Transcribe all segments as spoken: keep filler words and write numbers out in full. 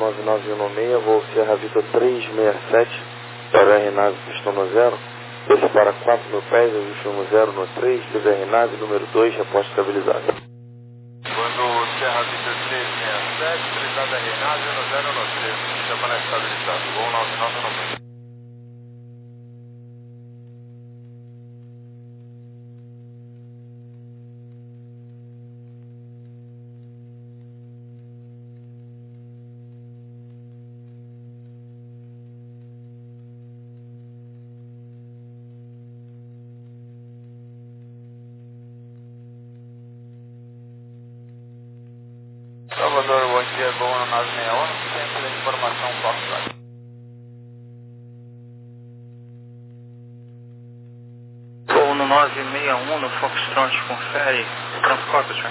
nove nove um seis, voo Sierra Vitor três seis sete, para R nave pistão no zero, desce para quatro mil pés, ajuste no zero no três, teve R nave número dois, reposta estabilizada. Quando Sierra Vitor três seis sete, utilizada R nave no zero no três, sistema estabilizado, voo nove nove um seis. Salvador, bom dia, voo no nove seis um, sempre da informação Foxtrot. Voo no nove seis um no Foxtrot, confere, transporte, senhor.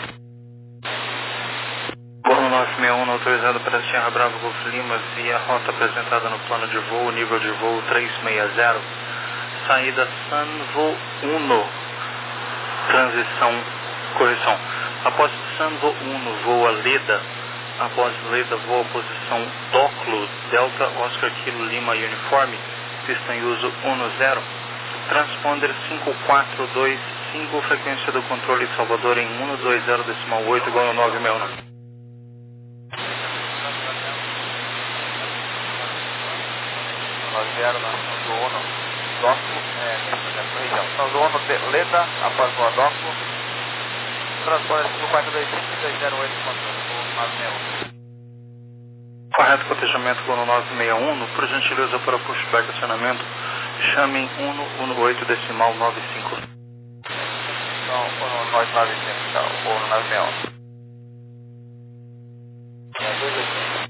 Voo no nove seis um autorizado para Sierra Bravo Golf Lima, via rota apresentada no plano de voo, nível de voo três seis zero, saída Sanvo um, transição, correção. Após Sanvo um, voa Leda. Após Leda, voa posição Doclo, Delta Oscar Kilo Lima Uniforme, pista em uso um zero. Transponder cinco quatro dois cinco, frequência do controle Salvador em cento e vinte decimal oito, igual no nove seis um. nove zero na Sanzo um, Doclo, é, região. Sanzo um, Leda, após voa Doclo. Transponder cinco quatro dois cinco dois zero oito, controle, voo nove seis um. Correto, cotejamento voo no nove seis um, por gentileza para pushback acionamento, chame em cento e dezoito decimal nove cinco. Então, no nove nove cinco, tá, voo no nove seis um. É, dois oito.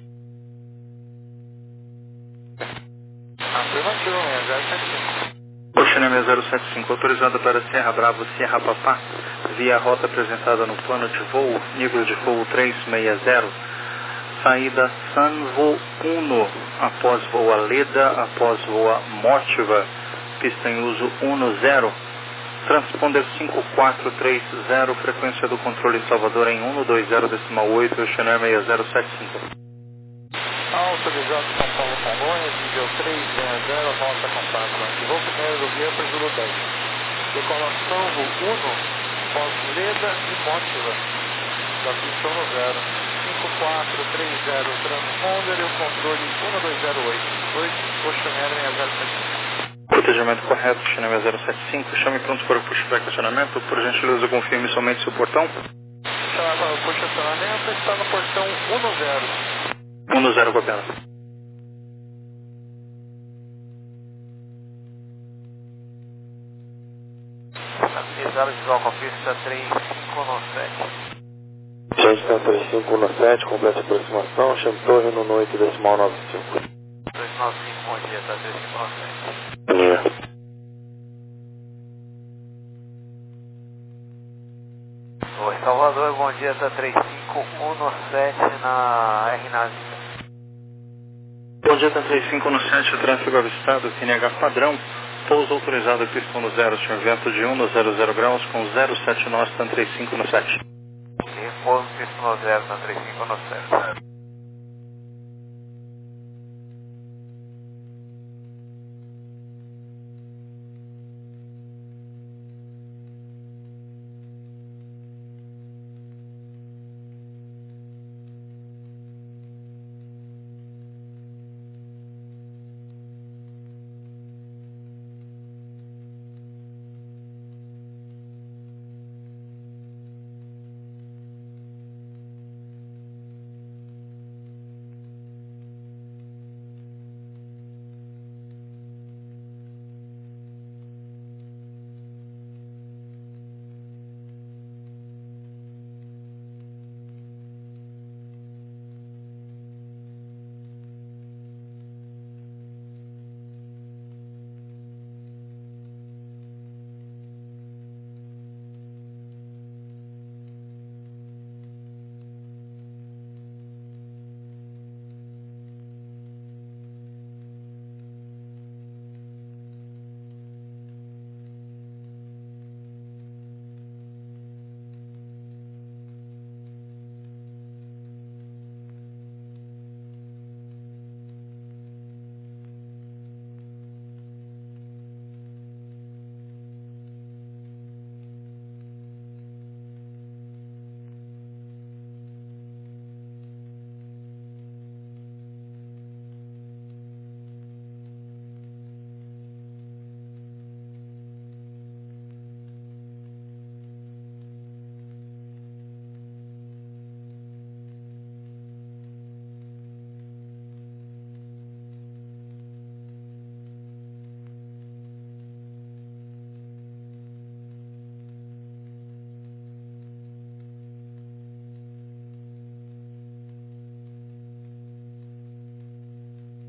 Afirmativo, seis zero sete cinco. Oceania seis zero sete cinco, autorizada para Sierra Bravo, Sierra Papá, via rota apresentada no plano de voo, nível de voo três seis zero, saída Sanvo um, após voa Leda, após voa Motiva, pista em uso um zero, transponder cinco quatro três zero, frequência do controle Salvador em cento e vinte decimal oito, Oceania seis zero sete cinco. Autorizado São Paulo Congonhas, nível três seis zero, rota contato. Voo primeiro do guia para Zulu dez. Decolação voo um, pós-Leda e Motiva, da pista um zero. cinco quatro três zero, transponder e o controle um dois zero oito. dois, Oceania seis zero sete cinco. Protejamento correto, Oceania seis zero sete cinco. Chame pronto para o pushback acionamento. Por gentileza, confirme somente seu portão. Chamar para o push acionamento, está no portão um zero. um zero, copiado. Estabilizado de visual com a pista três cinco um sete. Gente, está três cinco um sete, completa aproximação, chame torre no oito decimal nove cinco. dois nove cinco, bom dia, tá três cinco um sete. Bom dia. Oi, Salvador, bom dia, tá três cinco um sete na R nave. Bom dia, tá três cinco um sete, tráfego avistado, Q N H padrão, pouso autorizado, pista no zero, senhor, vento de um zero zero graus com zero sete nós, tá três cinco um sete. Repouso, pista no zero, tá três cinco um sete.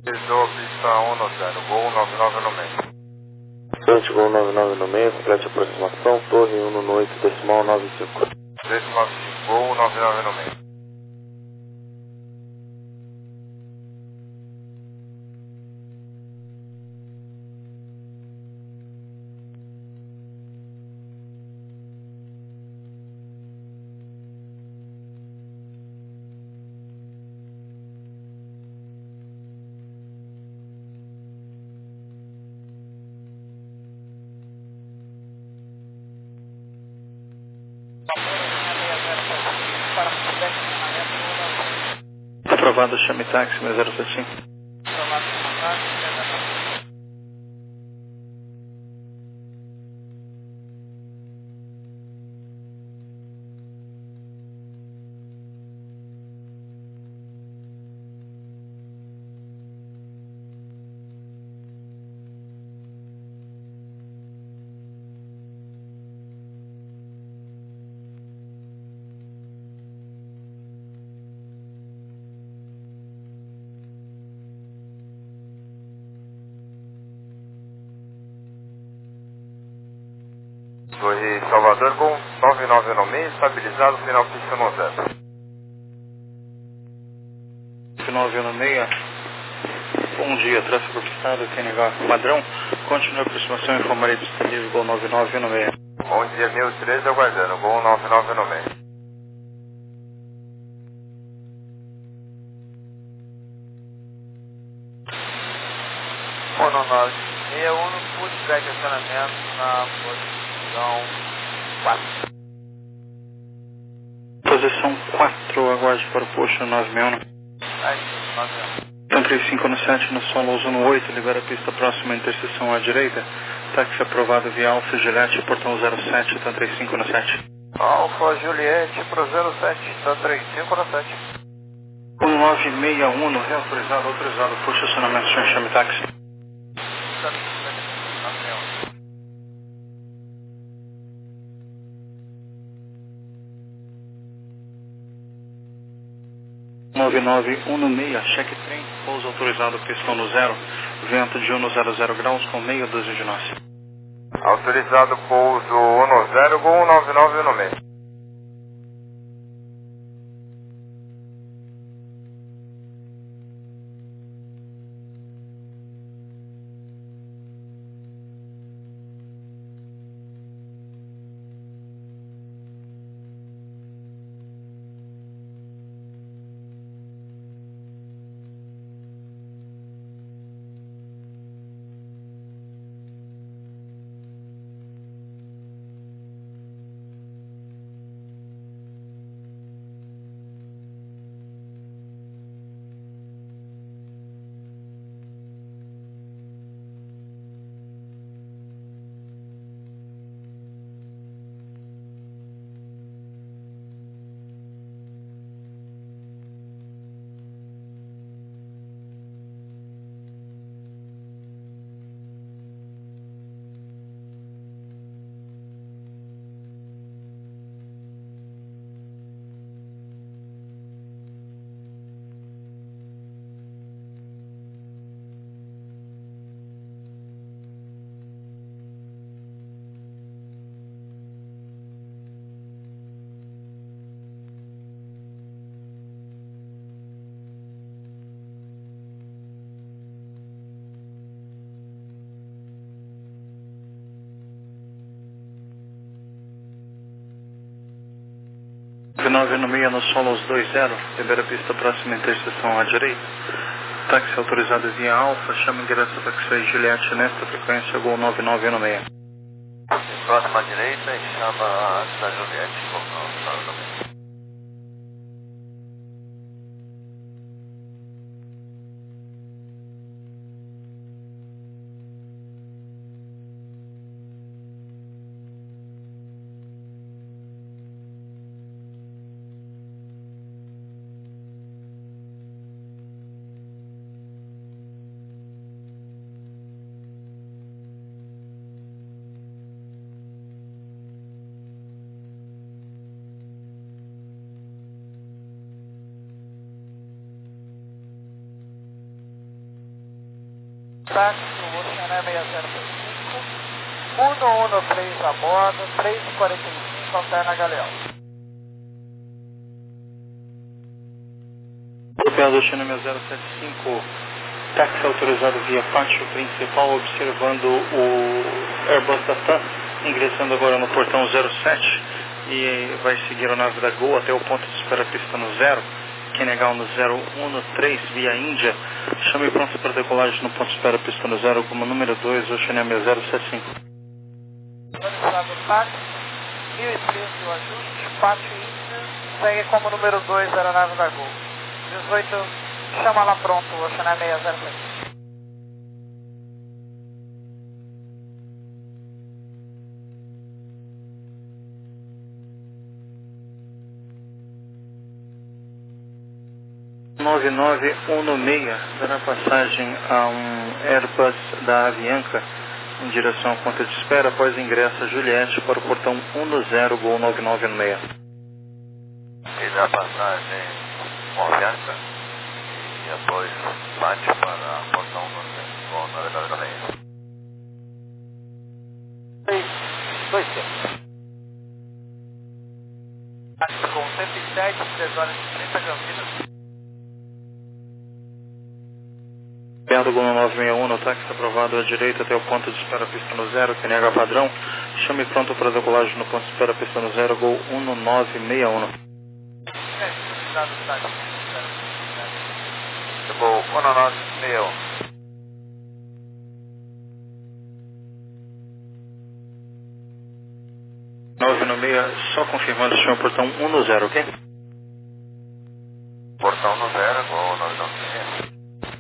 Pisou pista um no zero, Gol nove nove no meio. Frente, Gol nove nove no meio, complete aproximação, torre um no oito, decimal nove cinco. Decimal cinco, Gol nove nove no meio. Aprovado, chame táxi seis zero sete cinco. Torre Salvador, Gol nove nove no meio, estabilizado, final pista no zero. Final no meio. Bom dia, tráfego pistado, T N H padrão. Continua a aproximação, informarei pista livre, Gol nove nove no meio. Bom dia, mil e treze aguardando, Gol nove nove no meio. Mono nove seis um, full track acionamento na posição quatro. Posição quatro, aguarde para o posto nove seis um. Aí, nove um. Então três cinco no sete, no solo uso no oito, libera a pista próxima, interseção à direita. Táxi aprovado via Alfa Juliette, portão zero sete, então três cinco no sete. Alfa Juliette pro zero sete, então três cinco no sete. um nove seis um, reautorizado, autorizado, puxa acionamento, senhor, chame táxi. nove nove um no meio, cheque trem, pouso autorizado, pistão no zero, vento de um no zero zero graus com meia dúzia de nós. Autorizado pouso um no zero, Gol nove nove no meio. nove no meio, no solo os dois zero, libera a pista próxima, interseção à direita. Táxi autorizado via Alfa, chama endereço Taxi Juliette nesta frequência, Gol nove nove no meio. Próxima à direita e chama a Cidade Juliette, Gol nove nove no meio. Táxi, o Oceané seis zero cinco, um um três a bordo, três e quarenta e cinco, alterna Galeão. Copiado Oceané seis zero sete cinco, táxi autorizado via pátio principal, observando o Airbus da TAM, ingressando agora no portão zero sete e vai seguir a nave da Gol até o ponto de espera pista no zero. Kenegal no zero um três via Índia. Chame pronto para decolagem no ponto de espera pista no zero como número dois, Oceané seis zero sete cinco. Autorizado táxi, mil e treze o ajuste, pátio Índia, segue como número dois, aeronave da Gol. dezoito, chama lá pronto, Oceané seis zero sete cinco. nove nove um seis dará passagem a um Airbus da Avianca em direção à ponta de espera após ingresso a Juliette para o portão um zero Gol nove nove um seis. E dá passagem com Avianca e após bate para o portão um zero Gol nove nove um seis. dois tempos. Com cento e sete, três horas e trinta Campinas. Piado Gol nove seis um, no táxi aprovado à direita até o ponto de espera pista no zero, que nega padrão. Chame pronto para decolagem no ponto de espera pista no zero, Gol um nove seis um. Gol um nove seis um. nove nove seis, só confirmando se chama portão um zero, ok? Portão no zero, Gol nove nove seis.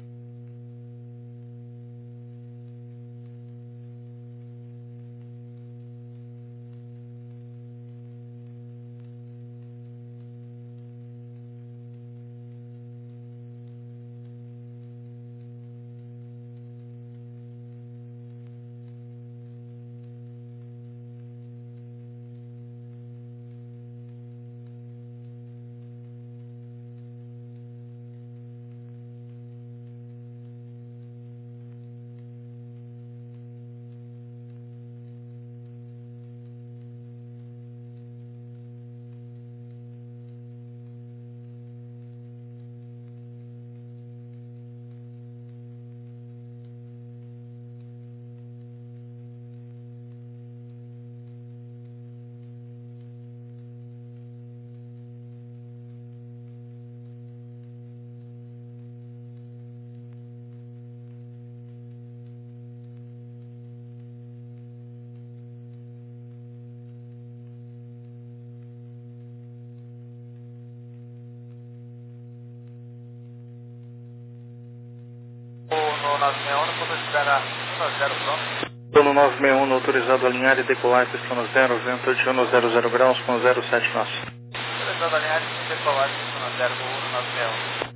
No nove seis um, ponto de espera um zero pronto. Pelo nove seis um, autorizado a alinhar e decolar pista no zero, vento de um zero zero graus com zero sete nós. Autorizado a alinhar e decolar pista no zero, Gol nove seis um.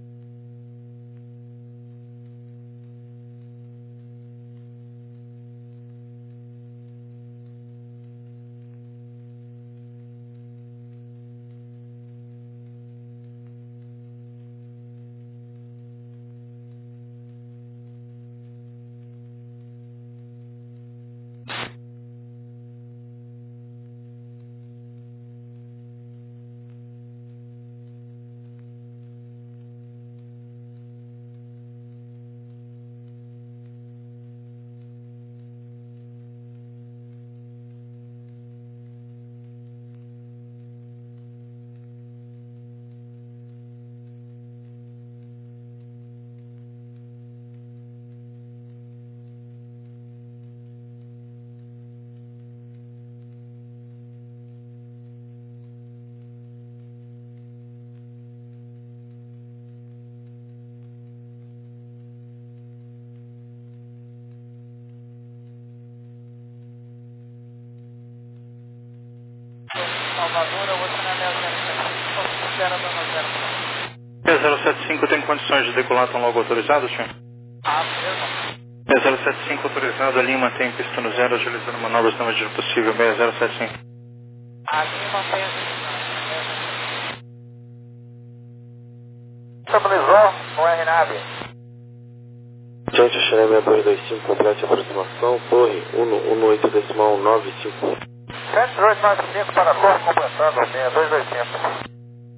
Salvador, eu vou chamar zero zero sete cinco, espera da zero seis zero sete cinco tem condições de decolar tão logo autorizado, senhor? Ah, mesmo? seis zero sete cinco autorizado, a Lima tem pista no zero, agilizando manobras na medida possível, seis zero sete cinco. A Lima tem a estabilizou no R N A B. Gente, Oceané seis cinco, complete a aproximação. Torre um um oito decimal nove cinco. sete oito nove cinco para a torre completando seis dois dois cinco.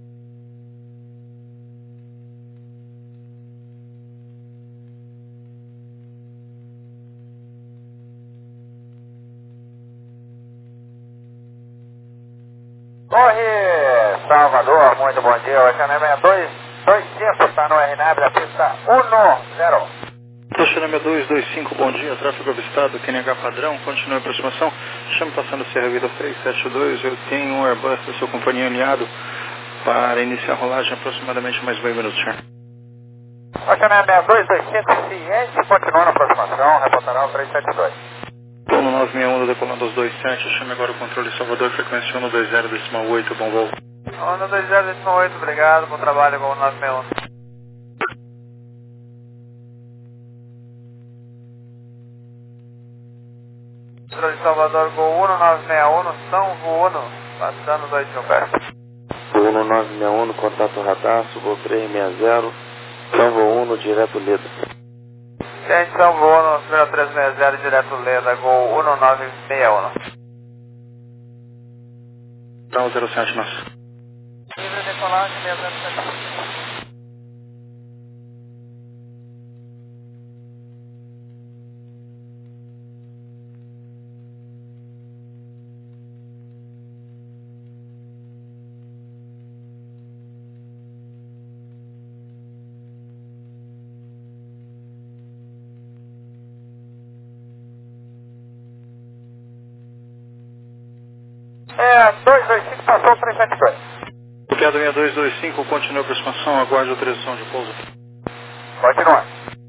Torre Salvador, muito bom dia. O Xaneme dois dois cinco está no R N A B da pista um zero. Xaneme dois dois cinco, bom dia. Tráfego avistado, Q N H padrão, continue a aproximação. Chame passando Sierra Vida três sete dois. Eu tenho um Airbus da sua companhia alinhado para iniciar a rolagem aproximadamente mais meio minuto, senhor. O Xaneme dois dois cinco, ciente, continua na aproximação, reportará o três sete dois. Plano nove seis um, decolando aos dois sete, chame agora o controle Salvador, frequência um dois zero decimal oito, bom voo. um dois zero decimal oito, obrigado, bom trabalho com o nove seis um. Controle Salvador, Gol um nove seis um, São Vuno, passando dois mil pés. um nove seis um, contato radar, Gol três seis zero, São Vuno, direto Leda. Gente, São Vuno, zero três seis zero, direto Leda, Gol um nove seis um. Então, zero sete, nosso. Livre decolagem, seis zero sete. É, dois dois cinco passou três sete dois. Bloqueado seis dois dois cinco, continua a aproximação, aguarde a autorização de pouso. Continua.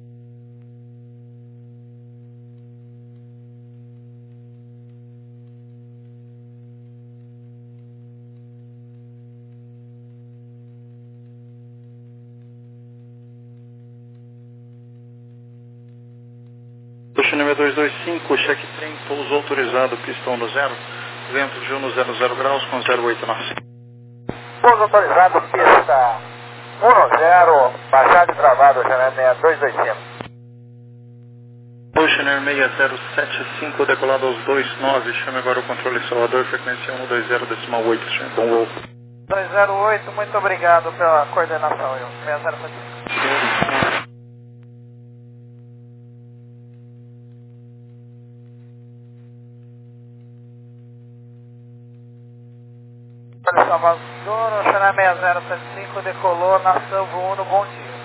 Xaneme dois dois cinco, cheque trem, pouso autorizado, pista um zero, vento de um zero zero graus com zero oito nós. Pouso autorizado, pista um zero, baixado e travado, Xaneme dois dois cinco. Xaneme seis zero sete cinco, decolado aos dois nove, chame agora o controle Salvador, frequência um dois zero decimal oito, senhor. Bom voo. dois zero oito, muito obrigado pela coordenação, eu. seis zero sete cinco. Salvador, o Xaneme seis zero sete cinco decolou na São Vuno, bom dia.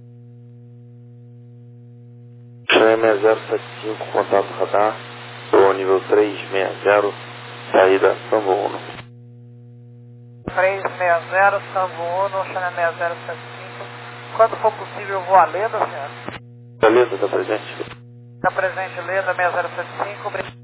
Xaneme zero sete cinco, contato radar, Gol nível três seis zero, saída São Vuno. três seis zero, São Vuno, Xaneme zero sete cinco. Quando for possível, vou a Leda, senhor. A Leda está presente? Está presente, Leda seis zero sete cinco, obrigado.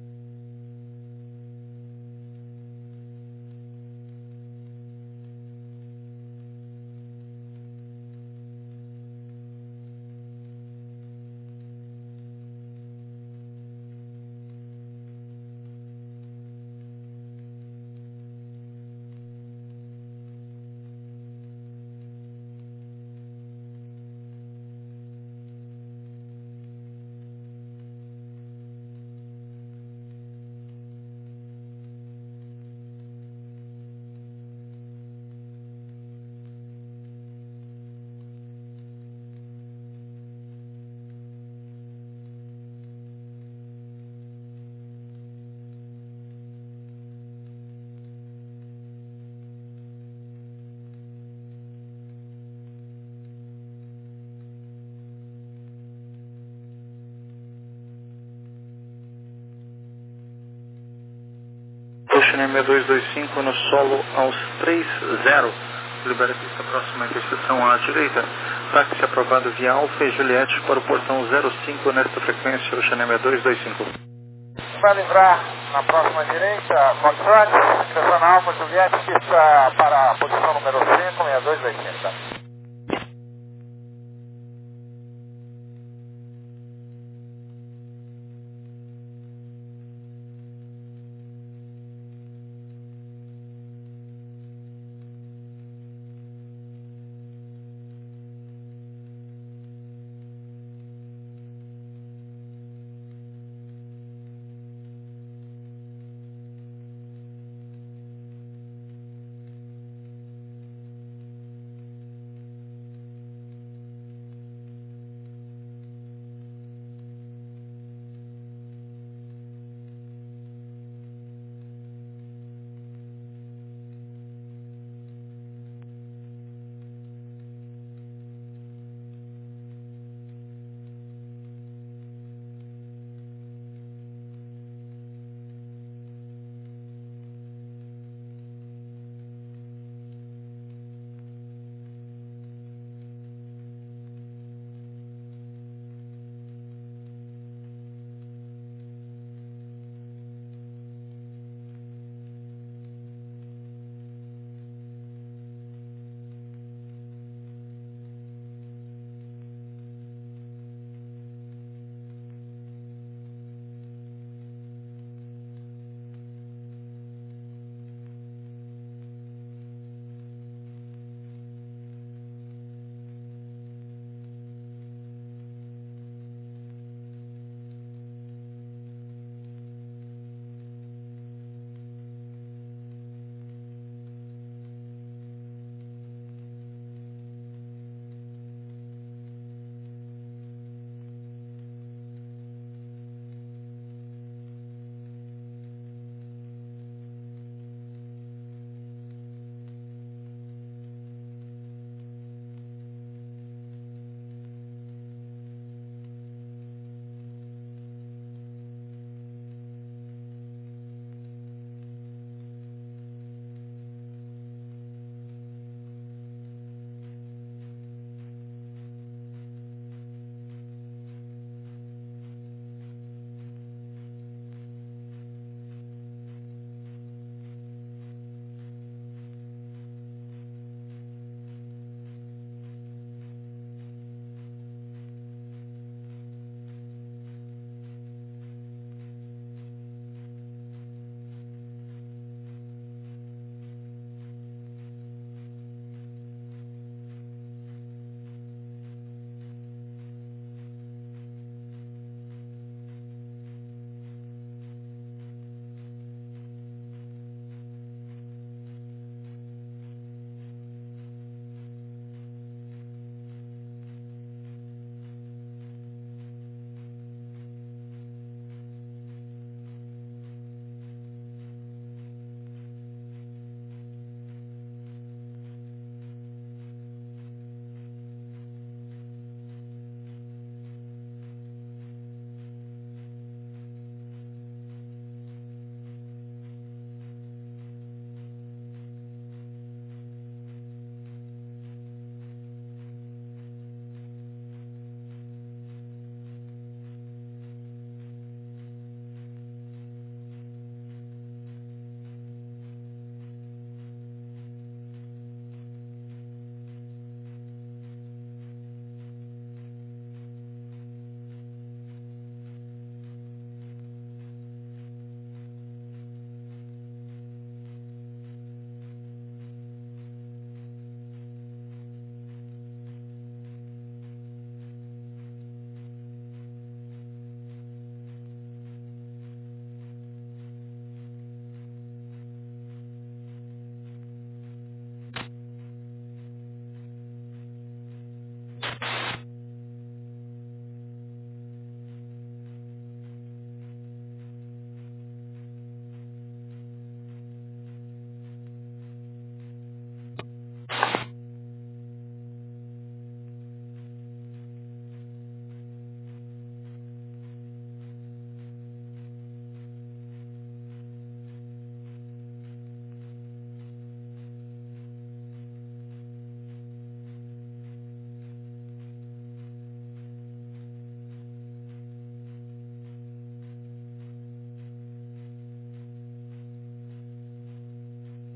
Xaneme dois dois cinco no solo aos três zero, libera a pista próxima à interseção à direita, táxi aprovado via Alfa e Juliette para o portão zero cinco nesta frequência, o Xaneme dois dois cinco. Vai livrar na próxima direita, constante, direção na Alfa Juliette, pista para a posição número cinco, seis dois dois cinco.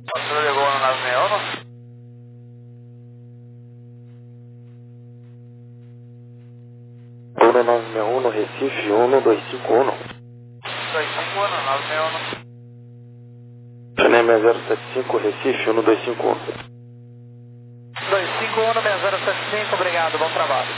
Controle Gol nove seis um. Gol nove seis um no Recife, um dois cinco um. dois cinco um, nove seis um. China zero sete cinco, Recife, um dois cinco um. dois cinco um, seis zero sete cinco, obrigado, bom trabalho.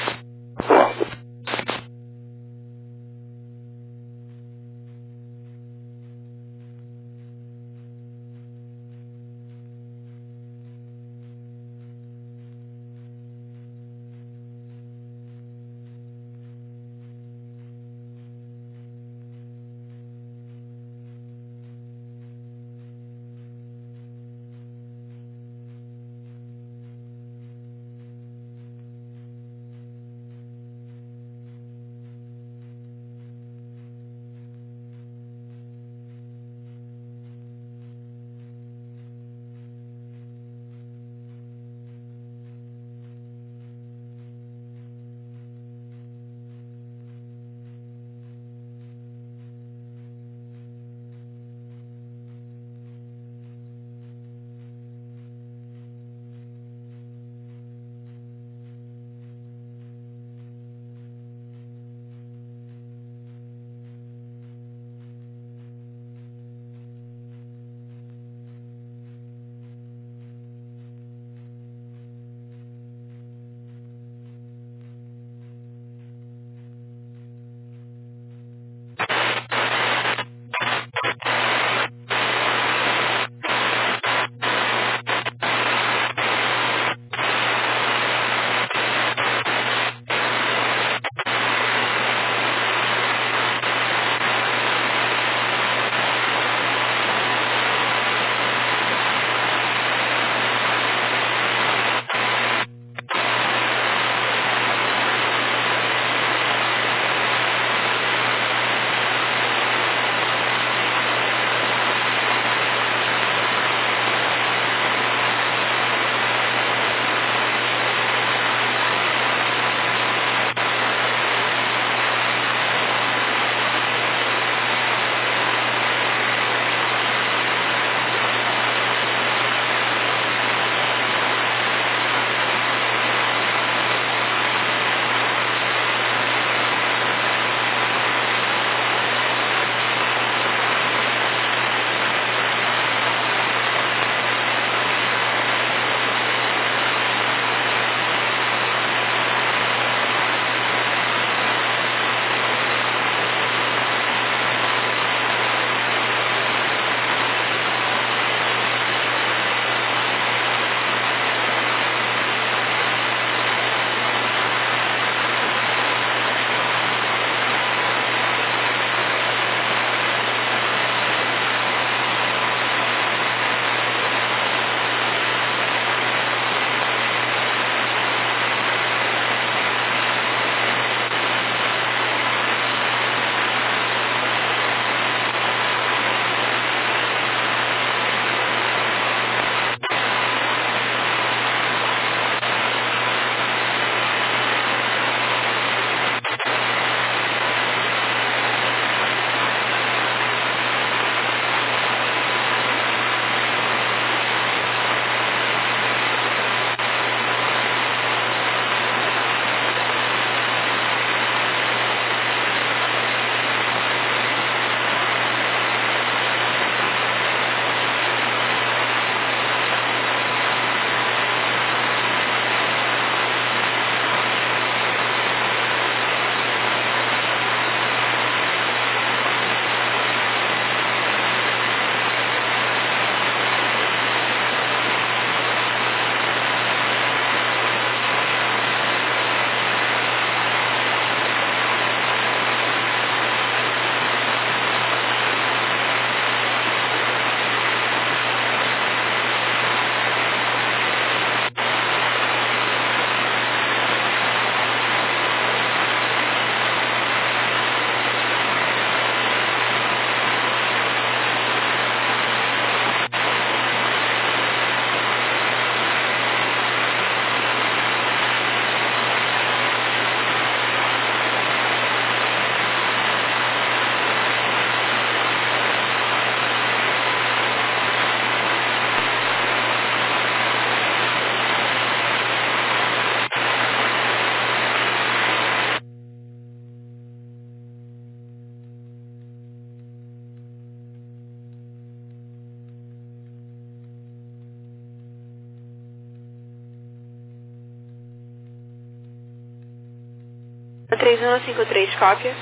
três um cinco três, cópia.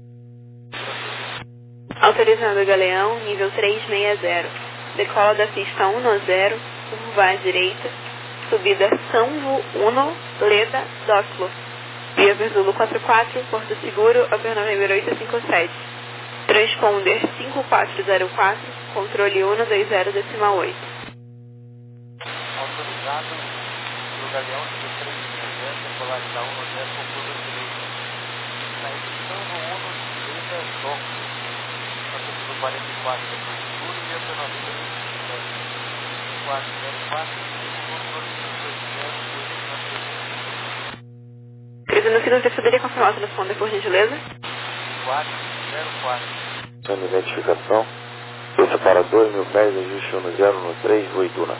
Autorizando o Galeão, nível trezentos e sessenta. Decola da pista um zero, curva à direita, subida Sanvo um, Leda, Dóclo. Via Verzulo quatro quatro, Porto Seguro, Upper November oito cinco sete. Transponder cinco quatro zero quatro, controle um dois zero decimal oito. Autorizado do Galeão, nível trezentos e sessenta, decolar da um zero com curva direita. Saída de Sanvo um, Leda, Dóclo. Passageiro quarenta e quatro, Porto Seguro, via Upper November oito cinco sete. quatro zero quatro, controle dois zero dois Cristina Silva, você poderia confirmar o transponder, por gentileza? quatro zero quatro. Sendo identificação. Pista para dois mil pés, ajuste um zero no três, Voituna.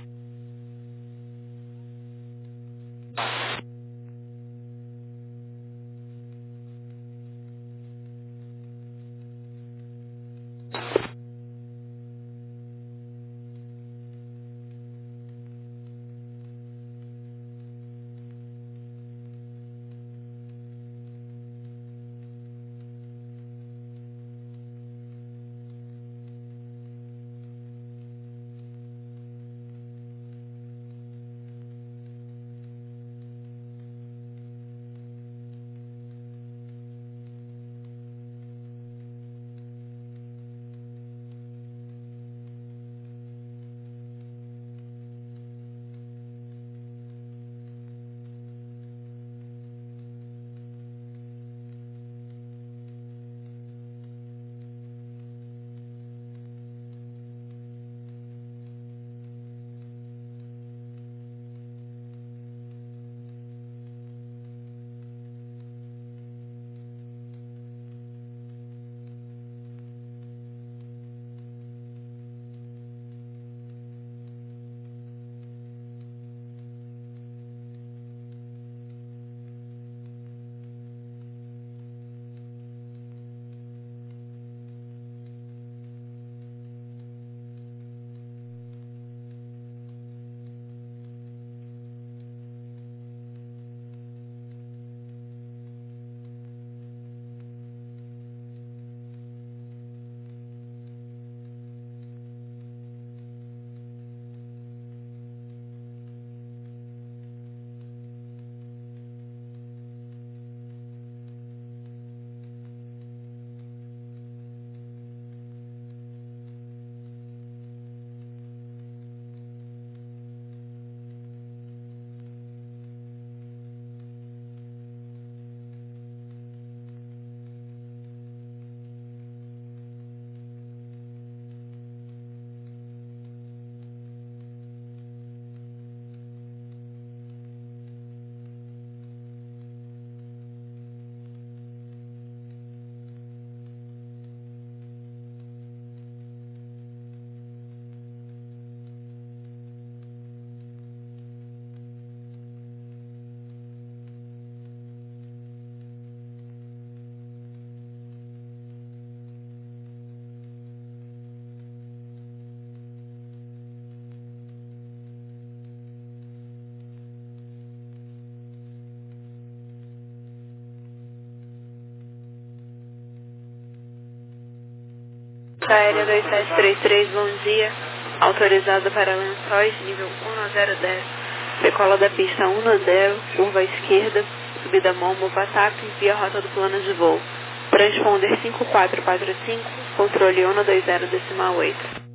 Aérea dois sete três três, bom dia. Autorizado para Lençóis, nível um zero dez. Decola da pista um zero, curva à esquerda, subida Momo, Patac, via rota do plano de voo. Transponder cinco quatro quatro cinco, controle um dois zero decimal oito.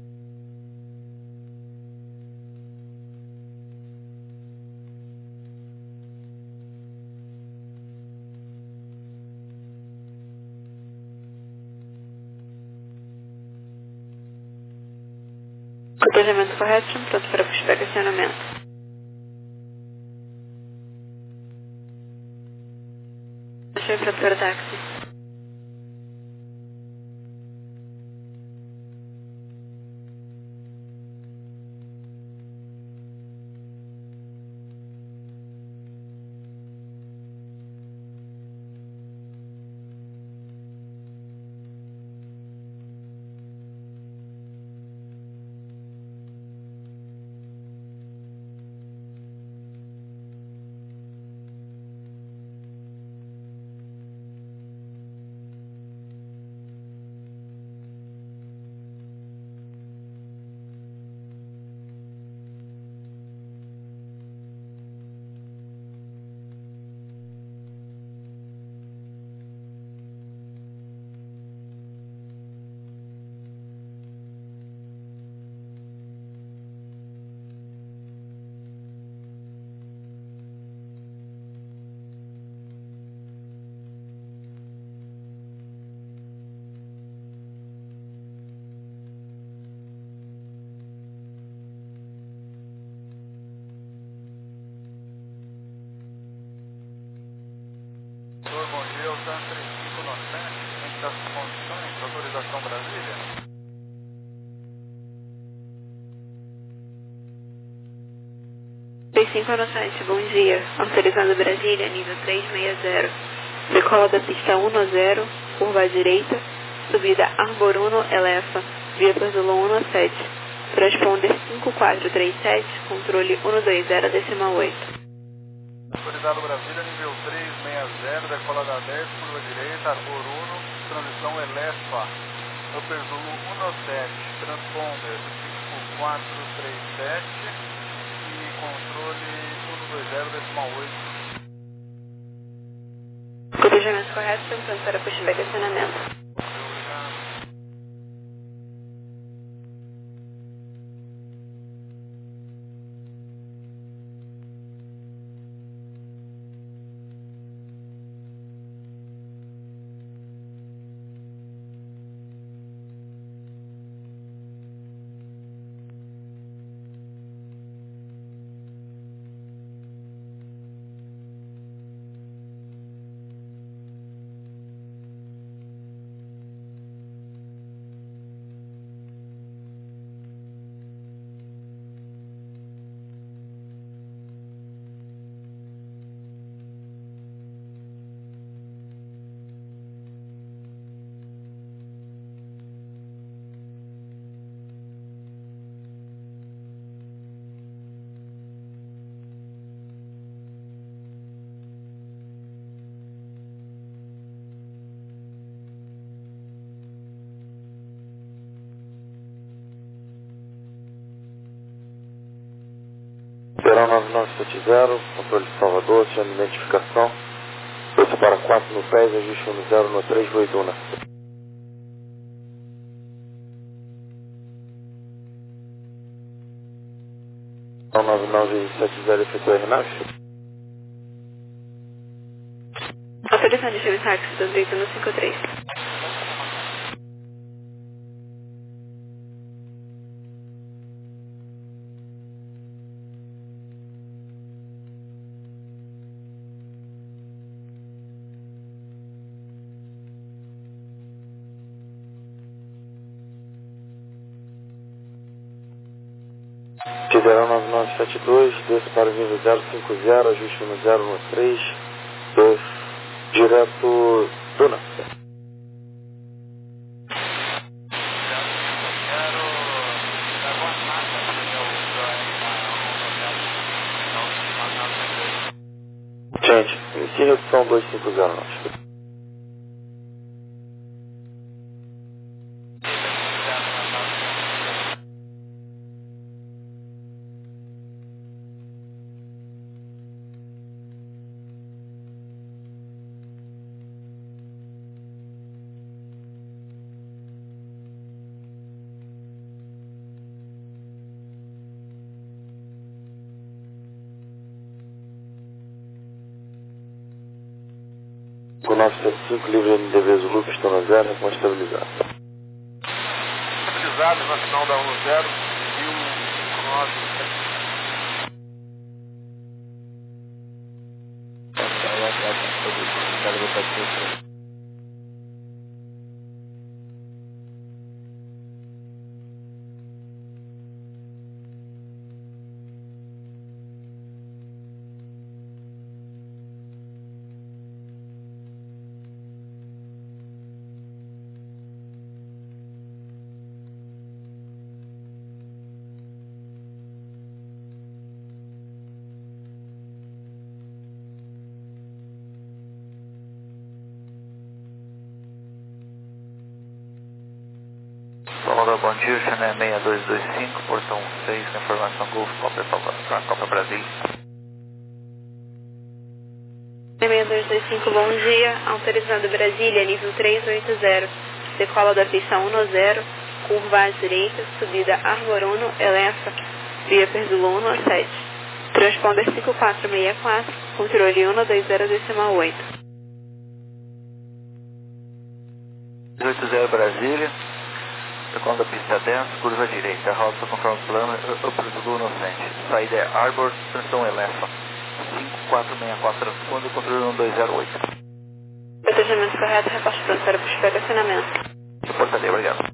Cotejamento correto, pronto para puxar questionamento. Achei pronto para o táxi. Estação Brasília. cinco Anosante, bom dia. Autorizando Brasília, nível trezentos e sessenta. Decola da pista um zero, curva à direita, subida Arbor um, Elefa, via Perdulo um sete. Transponder cinco quatro três sete, controle um dois zero, decimal oito. Autorizado Brasília, nível trezentos e sessenta, decola da dez, curva direita, Arbor um, transição Elefa, Perdulo um sete, transponder cinco quatro três sete. Controle um dois zero, decimal oito. Cotejamento correto, tentando para pushback acionamento. Serão nove nove sete zero, controle de Salvador, sem identificação. Doce para quatro no pés, ajuste um zero no três, Voiduna. nove nove sete zero, efetua R N A V. Autorizando de Chame Táxi, dois oito um cinco três. Tiverão nove nove sete dois, desce para o nível zero cinco zero, ajuste no zero no três, dois, direto Duna. Gente, inicie redução dois cinco zero nós. Com nove sete cinco, livre N D V Zulu, pistão zero, com estabilizado. Estabilizado, na final da um zero, e o cinco nove sete. Salvador, bom dia, Channel seis dois dois cinco, portão seis, informação Golf, Copa Salvador, Copa Brasil. seis dois dois cinco, bom dia. Autorizando Brasília, nível trezentos e oitenta. Decola da pista um zero, curva à direita, subida Arbor um, Elefa, via Perdulo um sete. Transponder cinco quatro seis quatro, controle um dois zero, decimal oito. oito zero Brasília, decola da pista dez, curva à direita, rota conforme plano, Perdulo inocente. Saída é Arbor, transição Elefa, cinco quatro seis quatro, transponder, controle um dois zero oito. Protegimento correto, reposto pronto para puxar acionamento. Reportaria, obrigado.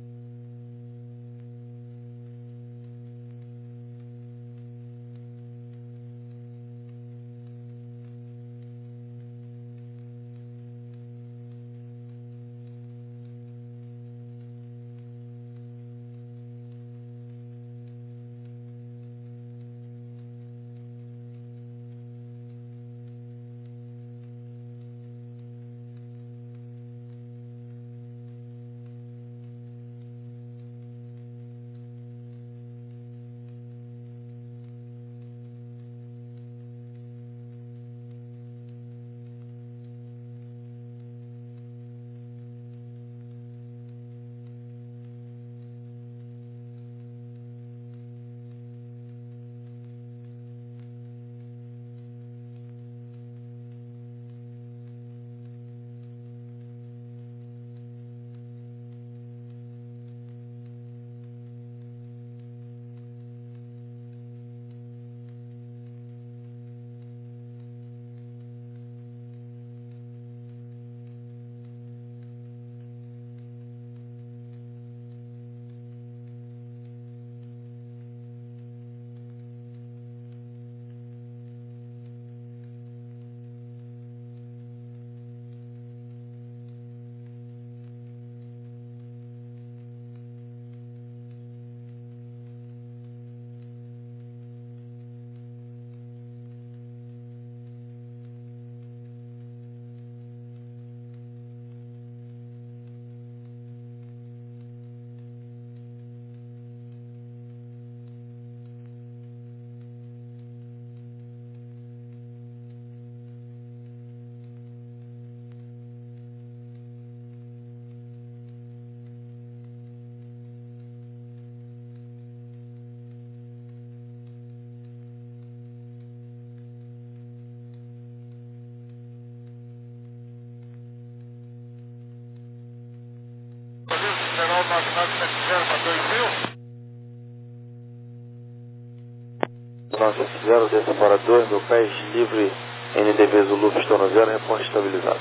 nove sete zero, desça para dois mil pés, livre N D V Zulu, pistão no zero, reporte estabilizado.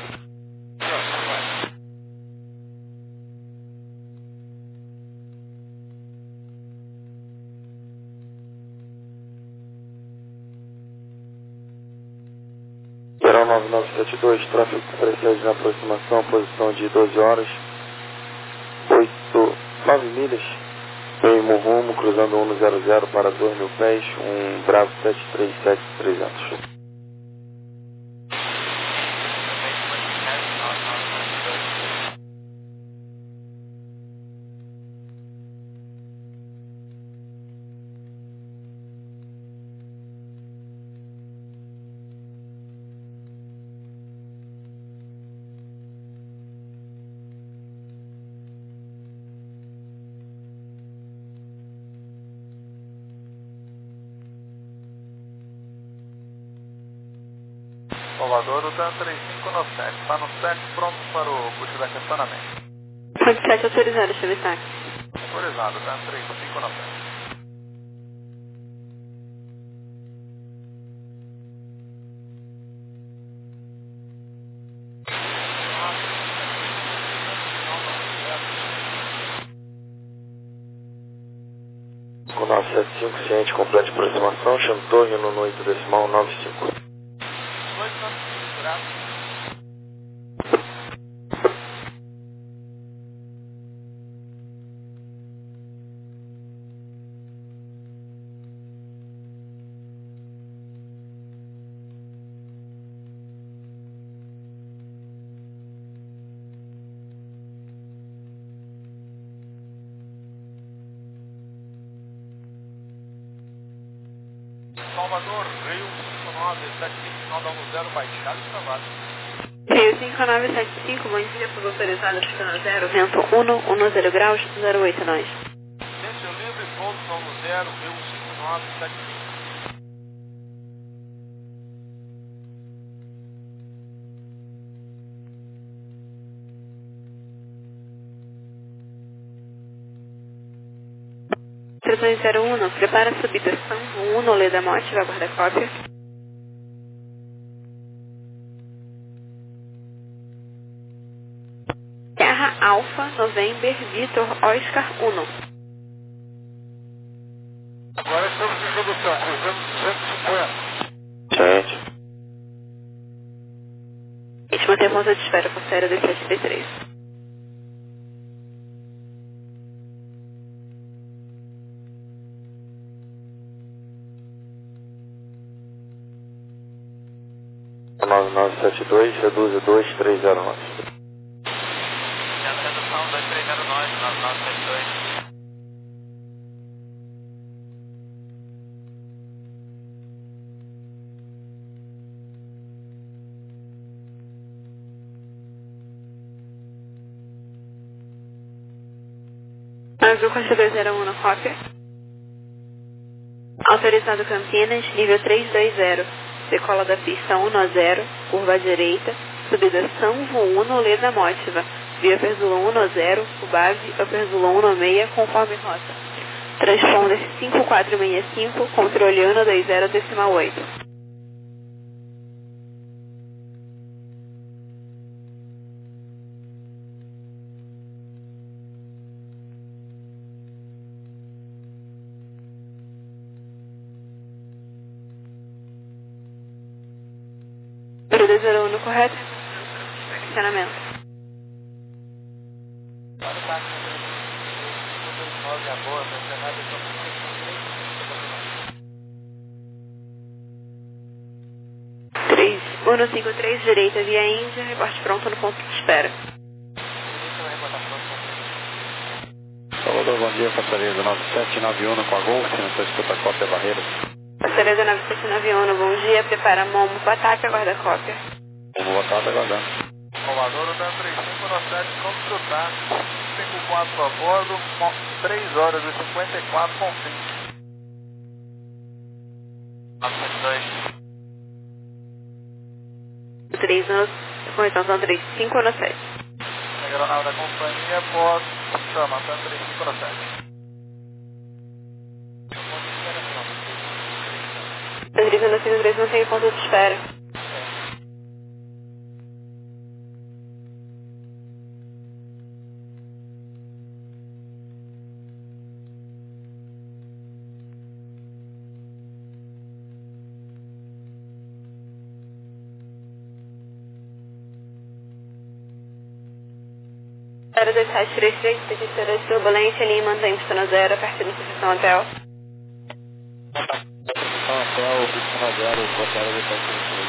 Verão nove nove sete dois, tráfego precede na aproximação, posição de doze horas, oito, nove milhas, mesmo rumo, cruzando um zero zero para dois mil pés, um Bravo sete três sete trezentos. Salvador, o Dan três cinco nove sete, está no sete, pronto para o curso de acionamento. Ponto sete autorizado, chave táxi. Autorizado, Dan três cinco nove sete. Com nove sete cinco, ciente, completa de aproximação, chame torre no oito decimal nove cinco. Salvador, Rio cinco nove sete cinco, final da um zero, baixado e travado. Rio cinco nove sete cinco, bom dia, tudo autorizado, pistão zero, vento um, zero graus, zero oito nós. Centro livre, pouso da um zero, Rio cinco nove sete cinco. Instruções zero um, prepara a subida São um, Leda Morte, vai guardar cópia. Terra Alfa noventa. November Vitor Oscar um. Agora estamos em introdução, cruzando duzentos e cinquenta. Gente. A gente mantém a ponta de espera com série D sete três. nove nove sete dois, reduz dois três zero nove. Redução dois três zero nove, nove nove sete dois. Azul quatro dois zero um na cópia. Autorizado Campinas, nível trezentos e vinte. Decola da pista um a zero, curva à direita, subida São Uno, Leda Mótiva, via Persula um a zero, o base é Persula um a seis, conforme rota. Transponder cinco quatro seis cinco, controle um dois zero decimal oito. dois zero um correto? Estacionamento. três um cinco três, direita via Índia, reporte pronto no ponto de espera. Salvador, bom dia, Fortaleza nove sete nove um com a Golf, não estou escutando cópia barreira. Fortaleza nove sete nove um, bom dia, prepara Momo para ataque, aguarda cópia. Momo para ataque, aguardando. Salvador, o três cinco nove sete, pronto para o táxi, cinco quatro a bordo, três horas e cinquenta e quatro com fim. nove sete dois. três um, correção são três cinco nove sete. Aeronave da companhia, pós, chama, tá três cinco nove sete. três um cinco três não tem ponto de espera. zero dois sete três três, registrada de turbulência, linha mantém pistão zero, a partir da estação hotel. Estação hotel, pistão zero, hotel de